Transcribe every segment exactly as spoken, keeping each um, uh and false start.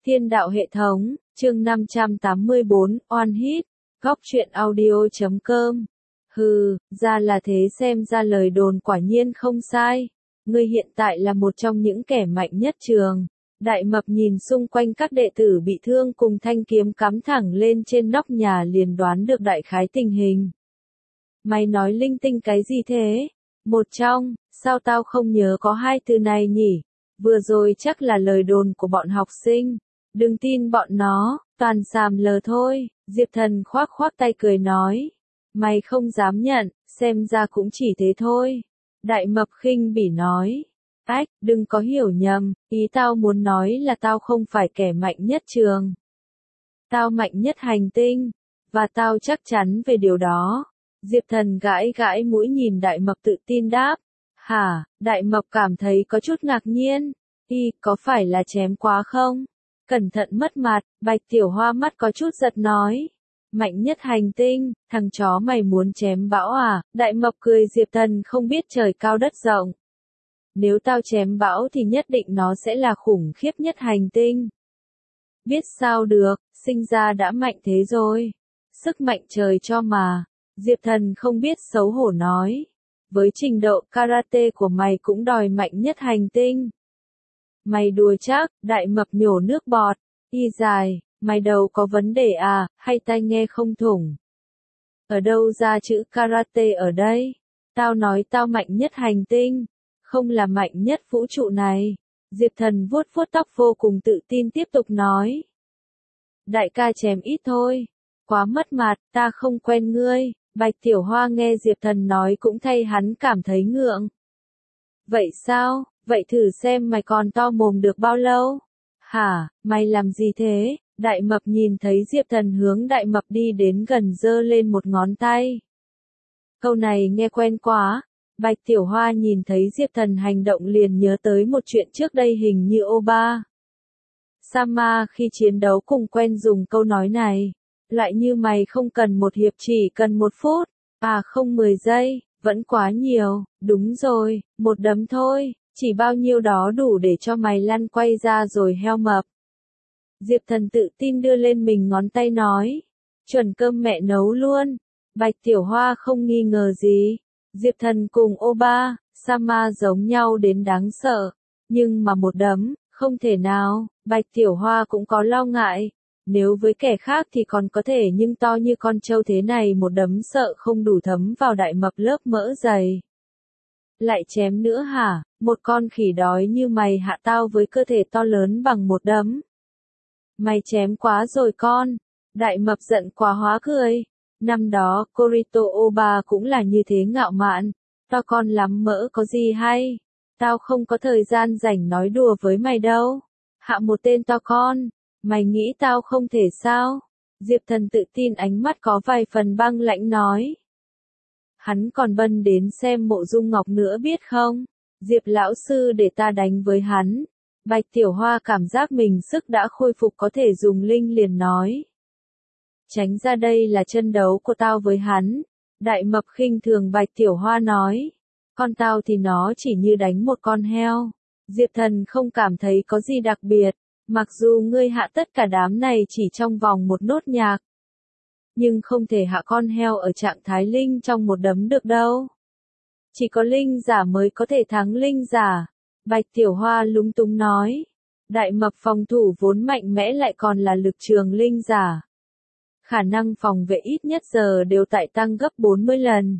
Thiên đạo hệ thống, chương năm trăm tám mươi bốn, One Hit, góc truyện audio chấm com. Hừ, ra là thế, xem ra lời đồn quả nhiên không sai. Ngươi hiện tại là một trong những kẻ mạnh nhất trường. Đại Mập nhìn xung quanh các đệ tử bị thương cùng thanh kiếm cắm thẳng lên trên nóc nhà liền đoán được đại khái tình hình. Mày nói linh tinh cái gì thế? Một trong, sao tao không nhớ có hai từ này nhỉ? Vừa rồi chắc là lời đồn của bọn học sinh. Đừng tin bọn nó, toàn xàm lờ thôi. Diệp Thần khoác khoác tay cười nói. Mày không dám nhận, xem ra cũng chỉ thế thôi. Đại Mập khinh bỉ nói. Ách, đừng có hiểu nhầm, ý tao muốn nói là tao không phải kẻ mạnh nhất trường. Tao mạnh nhất hành tinh, và tao chắc chắn về điều đó. Diệp Thần gãi gãi mũi nhìn Đại Mập tự tin đáp. Hả, Đại Mập cảm thấy có chút ngạc nhiên. Y, có phải là chém quá không? Cẩn thận mất mặt, Bạch Tiểu Hoa mắt có chút giật nói. Mạnh nhất hành tinh, thằng chó mày muốn chém bão à? Đại Mập cười. Diệp Thần không biết trời cao đất rộng. Nếu tao chém bão thì nhất định nó sẽ là khủng khiếp nhất hành tinh. Biết sao được, sinh ra đã mạnh thế rồi. Sức mạnh trời cho mà. Diệp Thần không biết xấu hổ nói. Với trình độ karate của mày cũng đòi mạnh nhất hành tinh. Mày đùa chắc, Đại Mập nhổ nước bọt. Y dài, mày đầu có vấn đề à, hay tai nghe không thủng? Ở đâu ra chữ karate ở đây? Tao nói tao mạnh nhất hành tinh, không là mạnh nhất vũ trụ này. Diệp Thần vuốt vuốt tóc vô cùng tự tin tiếp tục nói. Đại ca chém ít thôi. Quá mất mặt, ta không quen ngươi. Bạch Tiểu Hoa nghe Diệp Thần nói cũng thay hắn cảm thấy ngượng. Vậy sao? Vậy thử xem mày còn to mồm được bao lâu? Hả, mày làm gì thế? Đại Mập nhìn thấy Diệp Thần hướng Đại Mập đi đến gần giơ lên một ngón tay. Câu này nghe quen quá. Bạch Tiểu Hoa nhìn thấy Diệp Thần hành động liền nhớ tới một chuyện trước đây, hình như Oba Sama khi chiến đấu cùng quen dùng câu nói này. Lại như mày không cần một hiệp, chỉ cần một phút. À không, mười giây, vẫn quá nhiều. Đúng rồi, một đấm thôi. Chỉ bao nhiêu đó đủ để cho mày lăn quay ra rồi, heo mập. Diệp Thần tự tin đưa lên mình ngón tay nói. Chuẩn cơm mẹ nấu luôn. Bạch Tiểu Hoa không nghi ngờ gì. Diệp Thần cùng Oba Sama giống nhau đến đáng sợ. Nhưng mà một đấm, không thể nào. Bạch Tiểu Hoa cũng có lo ngại. Nếu với kẻ khác thì còn có thể, nhưng to như con trâu thế này một đấm sợ không đủ thấm vào Đại Mập lớp mỡ dày. Lại chém nữa hả? Một con khỉ đói như mày hạ tao với cơ thể to lớn bằng một đấm. Mày chém quá rồi con. Đại Mập giận quá hóa cười. Năm đó, Kurito Oba cũng là như thế, ngạo mạn. To con lắm mỡ có gì hay? Tao không có thời gian rảnh nói đùa với mày đâu. Hạ một tên to con. Mày nghĩ tao không thể sao? Diệp Thần tự tin, ánh mắt có vài phần băng lãnh nói. Hắn còn bân đến xem Mộ Dung Ngọc nữa biết không? Diệp lão sư để ta đánh với hắn. Bạch Tiểu Hoa cảm giác mình sức đã khôi phục có thể dùng linh liền nói. Tránh ra, đây là chân đấu của tao với hắn. Đại Mập khinh thường Bạch Tiểu Hoa nói. Con tao thì nó chỉ như đánh một con heo. Diệp Thần không cảm thấy có gì đặc biệt. Mặc dù ngươi hạ tất cả đám này chỉ trong vòng một nốt nhạc. Nhưng không thể hạ con heo ở trạng thái linh trong một đấm được đâu. Chỉ có linh giả mới có thể thắng linh giả. Bạch Tiểu Hoa lúng túng nói. Đại Mập phòng thủ vốn mạnh mẽ lại còn là lực trường linh giả. Khả năng phòng vệ ít nhất giờ đều tại tăng gấp bốn mươi lần.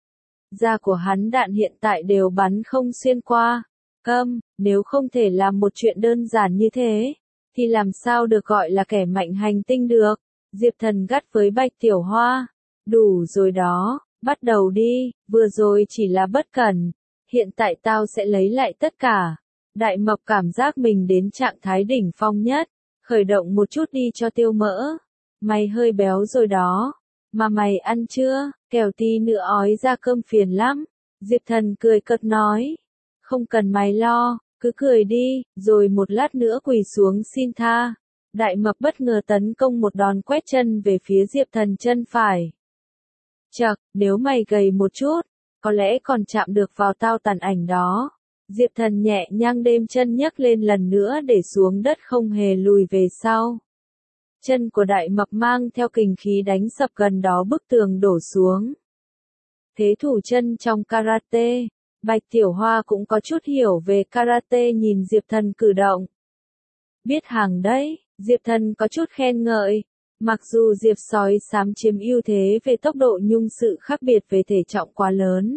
Da của hắn đạn hiện tại đều bắn không xuyên qua. Câm, nếu không thể làm một chuyện đơn giản như thế, thì làm sao được gọi là kẻ mạnh hành tinh được? Diệp Thần gắt với Bạch Tiểu Hoa. Đủ rồi đó, bắt đầu đi, vừa rồi chỉ là bất cẩn. Hiện tại tao sẽ lấy lại tất cả. Đại Mập cảm giác mình đến trạng thái đỉnh phong nhất. Khởi động một chút đi cho tiêu mỡ. Mày hơi béo rồi đó. Mà mày ăn chưa? Kẻo tí nữa ói ra cơm phiền lắm. Diệp Thần cười cợt nói. Không cần mày lo, cứ cười đi, rồi một lát nữa quỳ xuống xin tha. Đại Mập bất ngờ tấn công một đòn quét chân về phía Diệp Thần chân phải. Chậc, nếu mày gầy một chút, có lẽ còn chạm được vào tao tàn ảnh đó. Diệp Thần nhẹ nhàng đêm chân nhấc lên lần nữa để xuống đất không hề lùi về sau. Chân của Đại Mập mang theo kình khí đánh sập gần đó bức tường đổ xuống. Thế thủ chân trong karate, Bạch Tiểu Hoa cũng có chút hiểu về karate nhìn Diệp Thần cử động. Biết hàng đấy, Diệp Thần có chút khen ngợi. Mặc dù Diệp sói xám chiếm ưu thế về tốc độ nhưng sự khác biệt về thể trọng quá lớn.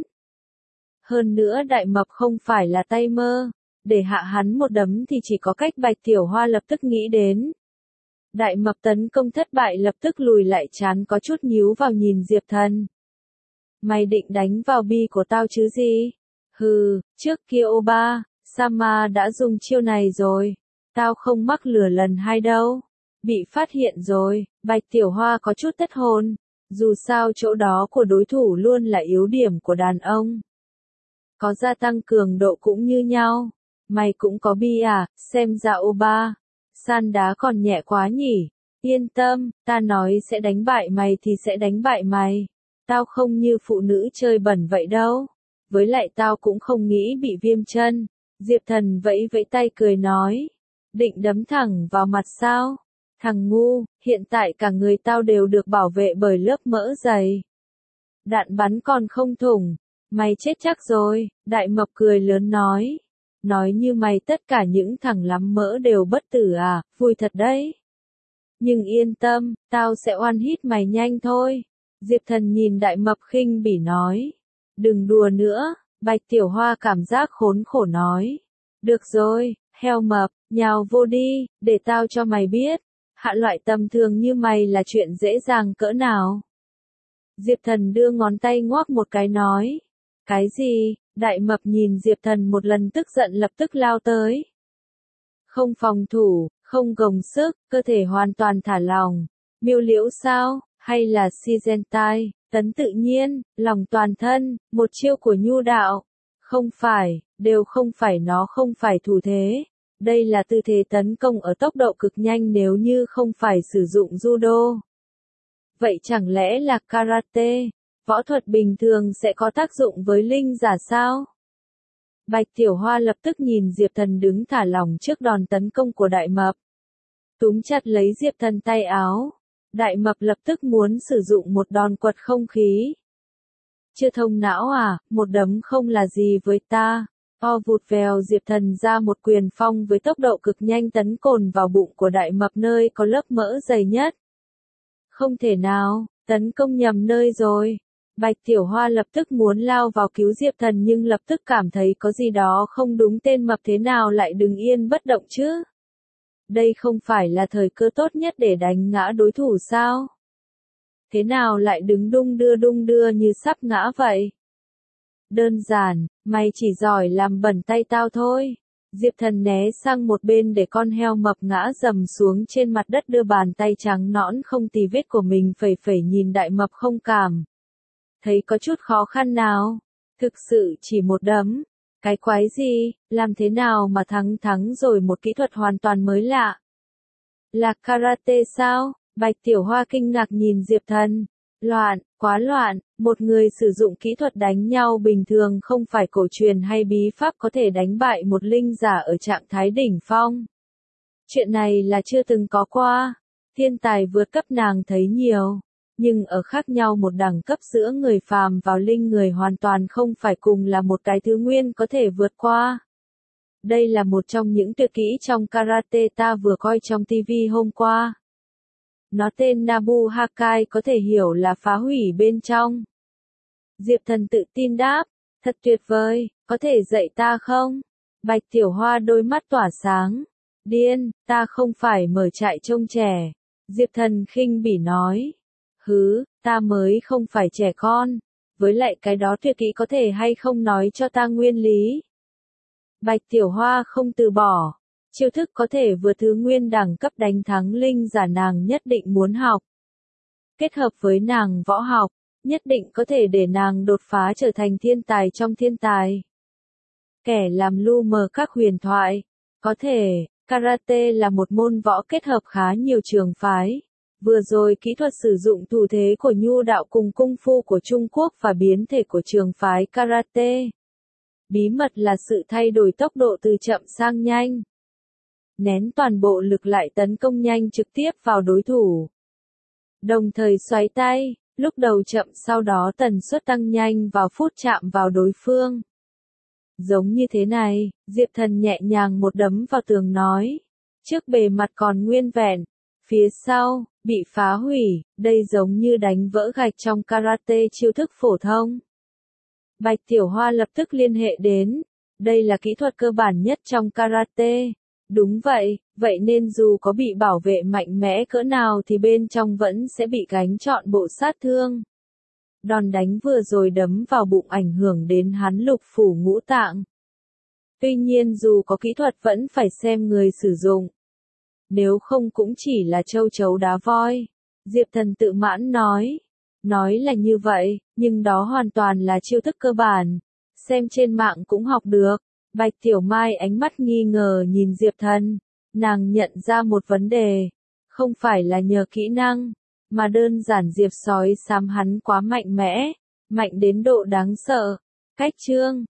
Hơn nữa Đại Mập không phải là tay mơ, để hạ hắn một đấm thì chỉ có cách Bạch Tiểu Hoa lập tức nghĩ đến. Đại Mập tấn công thất bại lập tức lùi lại chán có chút nhíu vào nhìn Diệp Thần. Mày định đánh vào bi của tao chứ gì? Hừ, trước kia Oba, Sama đã dùng chiêu này rồi. Tao không mắc lừa lần hai đâu. Bị phát hiện rồi, Bạch Tiểu Hoa có chút thất hồn. Dù sao chỗ đó của đối thủ luôn là yếu điểm của đàn ông. Có gia tăng cường độ cũng như nhau. Mày cũng có bi à, xem ra Oba. San đá còn nhẹ quá nhỉ. Yên tâm, ta nói sẽ đánh bại mày thì sẽ đánh bại mày. Tao không như phụ nữ chơi bẩn vậy đâu. Với lại tao cũng không nghĩ bị viêm chân. Diệp Thần vẫy vẫy tay cười nói. Định đấm thẳng vào mặt sao? Thằng ngu, hiện tại cả người tao đều được bảo vệ bởi lớp mỡ dày. Đạn bắn còn không thủng. Mày chết chắc rồi, Đại Mập cười lớn nói. Nói như mày tất cả những thằng lắm mỡ đều bất tử à, vui thật đấy. Nhưng yên tâm, tao sẽ oan hít mày nhanh thôi. Diệp Thần nhìn Đại Mập khinh bỉ nói. Đừng đùa nữa, Bạch Tiểu Hoa cảm giác khốn khổ nói. Được rồi, heo mập, nhào vô đi, để tao cho mày biết. Hạ loại tầm thường như mày là chuyện dễ dàng cỡ nào. Diệp Thần đưa ngón tay ngoắc một cái nói. Cái gì? Đại Mập nhìn Diệp Thần một lần tức giận lập tức lao tới. Không phòng thủ, không gồng sức, cơ thể hoàn toàn thả lỏng. Miêu liễu sao, hay là Shizentai, tấn tự nhiên, lòng toàn thân, một chiêu của nhu đạo. Không phải, đều không phải nó không phải thủ thế. Đây là tư thế tấn công ở tốc độ cực nhanh nếu như không phải sử dụng judo. Vậy chẳng lẽ là karate, võ thuật bình thường sẽ có tác dụng với linh giả sao? Bạch Tiểu Hoa lập tức nhìn Diệp Thần đứng thả lỏng trước đòn tấn công của Đại Mập. Túm chặt lấy Diệp Thần tay áo. Đại Mập lập tức muốn sử dụng một đòn quật không khí. Chưa thông não à, một đấm không là gì với ta. O vụt vèo Diệp Thần ra một quyền phong với tốc độ cực nhanh tấn cồn vào bụng của Đại Mập nơi có lớp mỡ dày nhất. Không thể nào, tấn công nhầm nơi rồi. Bạch Tiểu Hoa lập tức muốn lao vào cứu Diệp Thần nhưng lập tức cảm thấy có gì đó không đúng, tên mập thế nào lại đứng yên bất động chứ? Đây không phải là thời cơ tốt nhất để đánh ngã đối thủ sao? Thế nào lại đứng đung đưa đung đưa như sắp ngã vậy? Đơn giản, mày chỉ giỏi làm bẩn tay tao thôi. Diệp Thần né sang một bên để con heo mập ngã dầm xuống trên mặt đất, đưa bàn tay trắng nõn không tì vết của mình phẩy phẩy nhìn Đại Mập không cảm. Thấy có chút khó khăn nào? Thực sự chỉ một đấm. Cái quái gì, làm thế nào mà thắng thắng rồi, một kỹ thuật hoàn toàn mới lạ. Là karate sao? Bạch Tiểu Hoa kinh ngạc nhìn Diệp Thần. Loạn, quá loạn, một người sử dụng kỹ thuật đánh nhau bình thường không phải cổ truyền hay bí pháp có thể đánh bại một linh giả ở trạng thái đỉnh phong. Chuyện này là chưa từng có qua. Thiên tài vượt cấp nàng thấy nhiều. Nhưng ở khác nhau một đẳng cấp giữa người phàm và linh người hoàn toàn không phải cùng là một cái thứ nguyên có thể vượt qua. Đây là một trong những tuyệt kỹ trong karate ta vừa coi trong ti vi hôm qua. Nó tên Nabu Hakai, có thể hiểu là phá hủy bên trong. Diệp Thần tự tin đáp, thật tuyệt vời, có thể dạy ta không? Bạch Tiểu Hoa đôi mắt tỏa sáng. Điên, ta không phải mở trại trông trẻ. Diệp Thần khinh bỉ nói. Hứ, ta mới không phải trẻ con. Với lại cái đó tuyệt kỹ có thể hay không nói cho ta nguyên lý. Bạch Tiểu Hoa không từ bỏ. Chiêu thức có thể vượt thứ nguyên đẳng cấp đánh thắng linh giả nàng nhất định muốn học. Kết hợp với nàng võ học, nhất định có thể để nàng đột phá trở thành thiên tài trong thiên tài. Kẻ làm lu mờ các huyền thoại. Có thể, karate là một môn võ kết hợp khá nhiều trường phái. Vừa rồi kỹ thuật sử dụng thủ thế của nhu đạo cùng cung phu của Trung Quốc và biến thể của trường phái karate. bí mật là sự thay đổi tốc độ từ chậm sang nhanh. Nén toàn bộ lực lại tấn công nhanh trực tiếp vào đối thủ. Đồng thời xoáy tay, lúc đầu chậm sau đó tần suất tăng nhanh vào phút chạm vào đối phương. Giống như thế này, Diệp Thần nhẹ nhàng một đấm vào tường nói. Trước bề mặt còn nguyên vẹn, phía sau, bị phá hủy, đây giống như đánh vỡ gạch trong karate chiêu thức phổ thông. Bạch Tiểu Hoa lập tức liên hệ đến, đây là kỹ thuật cơ bản nhất trong karate. Đúng vậy, vậy nên dù có bị bảo vệ mạnh mẽ cỡ nào thì bên trong vẫn sẽ bị gánh trọn bộ sát thương. Đòn đánh vừa rồi đấm vào bụng ảnh hưởng đến hắn lục phủ ngũ tạng. Tuy nhiên dù có kỹ thuật vẫn phải xem người sử dụng. Nếu không cũng chỉ là châu chấu đá voi. Diệp Thần tự mãn nói. Nói là như vậy, nhưng đó hoàn toàn là chiêu thức cơ bản. Xem trên mạng cũng học được. Bạch Tiểu Mai ánh mắt nghi ngờ nhìn Diệp Thần. Nàng nhận ra một vấn đề. Không phải là nhờ kỹ năng, mà đơn giản Diệp sói xám hắn quá mạnh mẽ. Mạnh đến độ đáng sợ. Cách chương